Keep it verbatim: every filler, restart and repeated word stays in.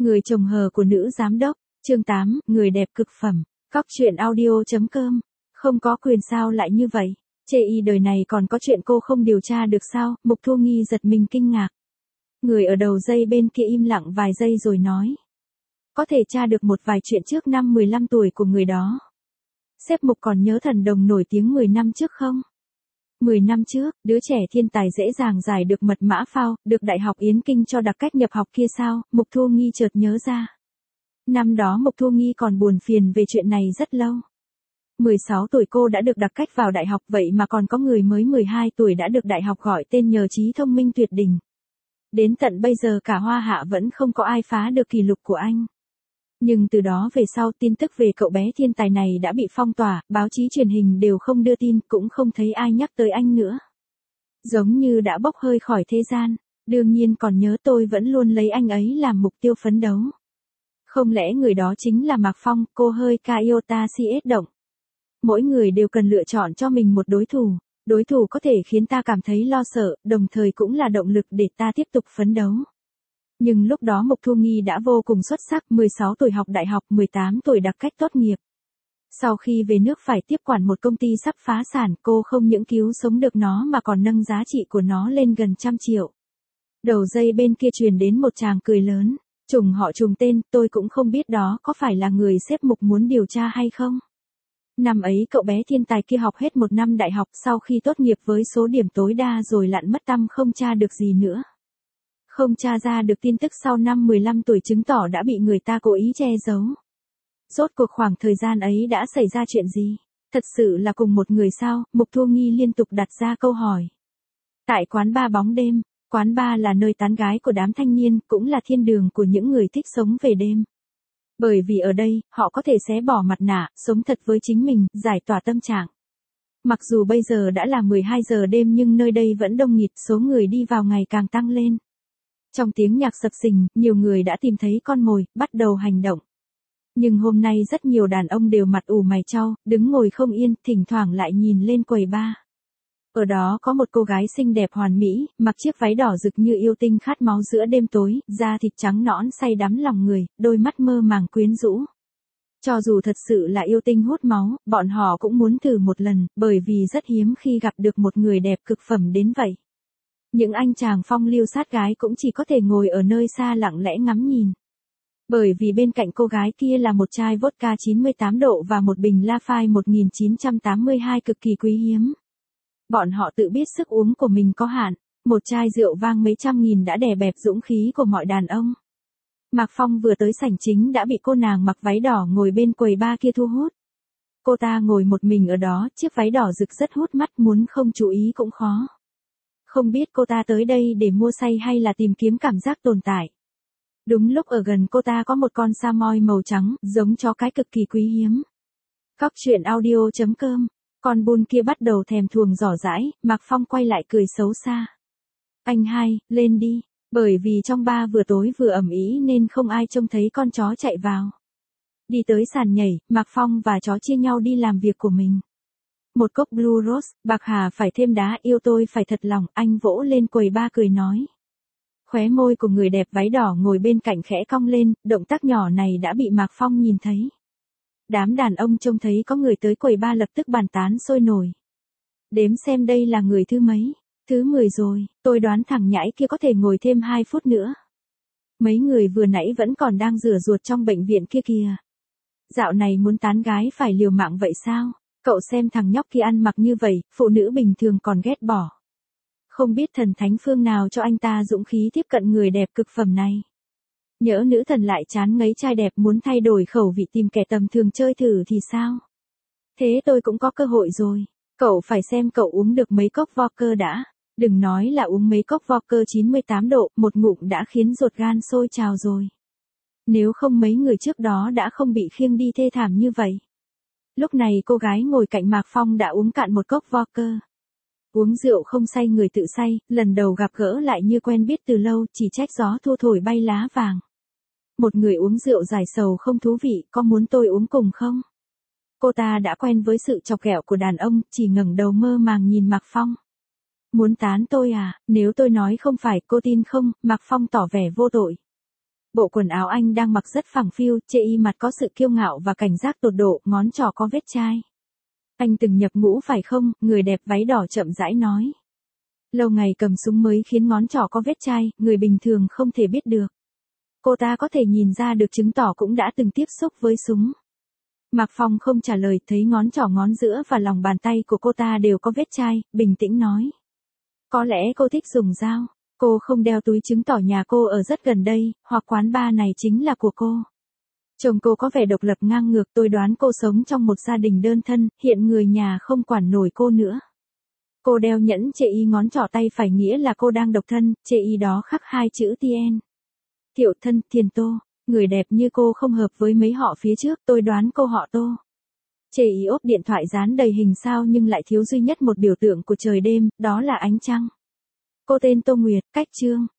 Người chồng hờ của nữ giám đốc, chương tám, người đẹp cực phẩm, cóc truyện audio.com, không có quyền sao lại như vậy, chê y đời này còn có chuyện cô không điều tra được sao, Mục Thu Nghi giật mình kinh ngạc. Người ở đầu dây bên kia im lặng vài giây rồi nói. Có thể tra được một vài chuyện trước năm mười lăm tuổi của người đó. Sếp Mục còn nhớ thần đồng nổi tiếng mười năm trước không? mười năm trước, đứa trẻ thiên tài dễ dàng giải được mật mã phao, được Đại học Yến Kinh cho đặc cách nhập học kia sao, Mục Thu Nghi chợt nhớ ra. Năm đó Mục Thu Nghi còn buồn phiền về chuyện này rất lâu. mười sáu tuổi cô đã được đặc cách vào đại học, vậy mà còn có người mới mười hai tuổi đã được đại học gọi tên nhờ trí thông minh tuyệt đỉnh. Đến tận bây giờ cả Hoa Hạ vẫn không có ai phá được kỷ lục của anh. Nhưng từ đó về sau tin tức về cậu bé thiên tài này đã bị phong tỏa, báo chí truyền hình đều không đưa tin, cũng không thấy ai nhắc tới anh nữa. Giống như đã bốc hơi khỏi thế gian, đương nhiên còn nhớ tôi vẫn luôn lấy anh ấy làm mục tiêu phấn đấu. Không lẽ người đó chính là Mạc Phong, cô hơi Kaiota si ết động. Mỗi người đều cần lựa chọn cho mình một đối thủ, đối thủ có thể khiến ta cảm thấy lo sợ, đồng thời cũng là động lực để ta tiếp tục phấn đấu. Nhưng lúc đó Mục Thu Nghi đã vô cùng xuất sắc, mười sáu tuổi học đại học, mười tám tuổi đặc cách tốt nghiệp. Sau khi về nước phải tiếp quản một công ty sắp phá sản, cô không những cứu sống được nó mà còn nâng giá trị của nó lên gần trăm triệu. Đầu dây bên kia truyền đến một tràng cười lớn, trùng họ trùng tên, tôi cũng không biết đó có phải là người sếp Mục muốn điều tra hay không. Năm ấy cậu bé thiên tài kia học hết một năm đại học, sau khi tốt nghiệp với số điểm tối đa rồi lặn mất tăm không tra được gì nữa. Không tra ra được tin tức sau năm mười lăm tuổi chứng tỏ đã bị người ta cố ý che giấu. Rốt cuộc khoảng thời gian ấy đã xảy ra chuyện gì? Thật sự là cùng một người sao? Mục Thu Nghi liên tục đặt ra câu hỏi. Tại quán bar bóng đêm, quán bar là nơi tán gái của đám thanh niên, cũng là thiên đường của những người thích sống về đêm. Bởi vì ở đây, họ có thể xé bỏ mặt nạ, sống thật với chính mình, giải tỏa tâm trạng. Mặc dù bây giờ đã là mười hai giờ đêm nhưng nơi đây vẫn đông nghịt, số người đi vào ngày càng tăng lên. Trong tiếng nhạc sập sình, nhiều người đã tìm thấy con mồi, bắt đầu hành động. Nhưng hôm nay rất nhiều đàn ông đều mặt ủ mày chau, đứng ngồi không yên, thỉnh thoảng lại nhìn lên quầy bar. Ở đó có một cô gái xinh đẹp hoàn mỹ, mặc chiếc váy đỏ rực như yêu tinh khát máu giữa đêm tối, da thịt trắng nõn say đắm lòng người, đôi mắt mơ màng quyến rũ. Cho dù thật sự là yêu tinh hút máu, bọn họ cũng muốn thử một lần, bởi vì rất hiếm khi gặp được một người đẹp cực phẩm đến vậy. Những anh chàng phong lưu sát gái cũng chỉ có thể ngồi ở nơi xa lặng lẽ ngắm nhìn. Bởi vì bên cạnh cô gái kia là một chai vodka chín mươi tám độ và một bình Lafite một nghìn chín trăm tám mươi hai cực kỳ quý hiếm. Bọn họ tự biết sức uống của mình có hạn, một chai rượu vang mấy trăm nghìn đã đè bẹp dũng khí của mọi đàn ông. Mạc Phong vừa tới sảnh chính đã bị cô nàng mặc váy đỏ ngồi bên quầy bar kia thu hút. Cô ta ngồi một mình ở đó, chiếc váy đỏ rực rất hút mắt, muốn không chú ý cũng khó. Không biết cô ta tới đây để mua say hay là tìm kiếm cảm giác tồn tại. Đúng lúc ở gần cô ta có một con Samoy màu trắng, giống chó cái cực kỳ quý hiếm. Cóc truyện audio.com, con bun kia bắt đầu thèm thuồng rỏ rãi, Mạc Phong quay lại cười xấu xa. Anh hai, lên đi, bởi vì trong bar vừa tối vừa ẩm ý nên không ai trông thấy con chó chạy vào. Đi tới sàn nhảy, Mạc Phong và chó chia nhau đi làm việc của mình. Một cốc Blue Rose, bạc hà phải thêm đá, yêu tôi phải thật lòng, anh vỗ lên quầy bar cười nói. Khóe môi của người đẹp váy đỏ ngồi bên cạnh khẽ cong lên, động tác nhỏ này đã bị Mạc Phong nhìn thấy. Đám đàn ông trông thấy có người tới quầy bar lập tức bàn tán sôi nổi. Đếm xem đây là người thứ mấy, thứ mười rồi, tôi đoán thằng nhãi kia có thể ngồi thêm hai phút nữa. Mấy người vừa nãy vẫn còn đang rửa ruột trong bệnh viện kia kìa. Dạo này muốn tán gái phải liều mạng vậy sao? Cậu xem thằng nhóc kia ăn mặc như vậy, phụ nữ bình thường còn ghét bỏ. Không biết thần thánh phương nào cho anh ta dũng khí tiếp cận người đẹp cực phẩm này. Nhỡ nữ thần lại chán ngấy trai đẹp muốn thay đổi khẩu vị tìm kẻ tầm thường chơi thử thì sao? Thế tôi cũng có cơ hội rồi. Cậu phải xem cậu uống được mấy cốc vodka đã. Đừng nói là uống mấy cốc vodka chín mươi tám độ, một ngụm đã khiến ruột gan sôi trào rồi. Nếu không mấy người trước đó đã không bị khiêng đi thê thảm như vậy. Lúc này cô gái ngồi cạnh Mạc Phong đã uống cạn một cốc vodka. Uống rượu không say người tự say, lần đầu gặp gỡ lại như quen biết từ lâu, chỉ trách gió thu thổi bay lá vàng. Một người uống rượu giải sầu không thú vị, có muốn tôi uống cùng không? Cô ta đã quen với sự chọc ghẹo của đàn ông, chỉ ngẩng đầu mơ màng nhìn Mạc Phong. Muốn tán tôi à, nếu tôi nói không phải cô tin không, Mạc Phong tỏ vẻ vô tội. Bộ quần áo anh đang mặc rất phẳng phiu, chê y mặt có sự kiêu ngạo và cảnh giác tột độ, ngón trỏ có vết chai. Anh từng nhập ngũ phải không? Người đẹp váy đỏ chậm rãi nói. Lâu ngày cầm súng mới khiến ngón trỏ có vết chai, người bình thường không thể biết được. Cô ta có thể nhìn ra được chứng tỏ cũng đã từng tiếp xúc với súng. Mạc Phong không trả lời, thấy ngón trỏ ngón giữa và lòng bàn tay của cô ta đều có vết chai, bình tĩnh nói. Có lẽ cô thích dùng dao. Cô không đeo túi chứng tỏ nhà cô ở rất gần đây, hoặc quán bar này chính là của cô. Chồng cô có vẻ độc lập ngang ngược, tôi đoán cô sống trong một gia đình đơn thân, hiện người nhà không quản nổi cô nữa. Cô đeo nhẫn chê y ngón trỏ tay phải nghĩa là cô đang độc thân, chê y đó khắc hai chữ Tien. Thiệu thân, Thiền Tô, người đẹp như cô không hợp với mấy họ phía trước, tôi đoán cô họ Tô. Chê y ốp điện thoại dán đầy hình sao nhưng lại thiếu duy nhất một biểu tượng của trời đêm, đó là ánh trăng. Cô tên Tô Nguyệt, cách Trương.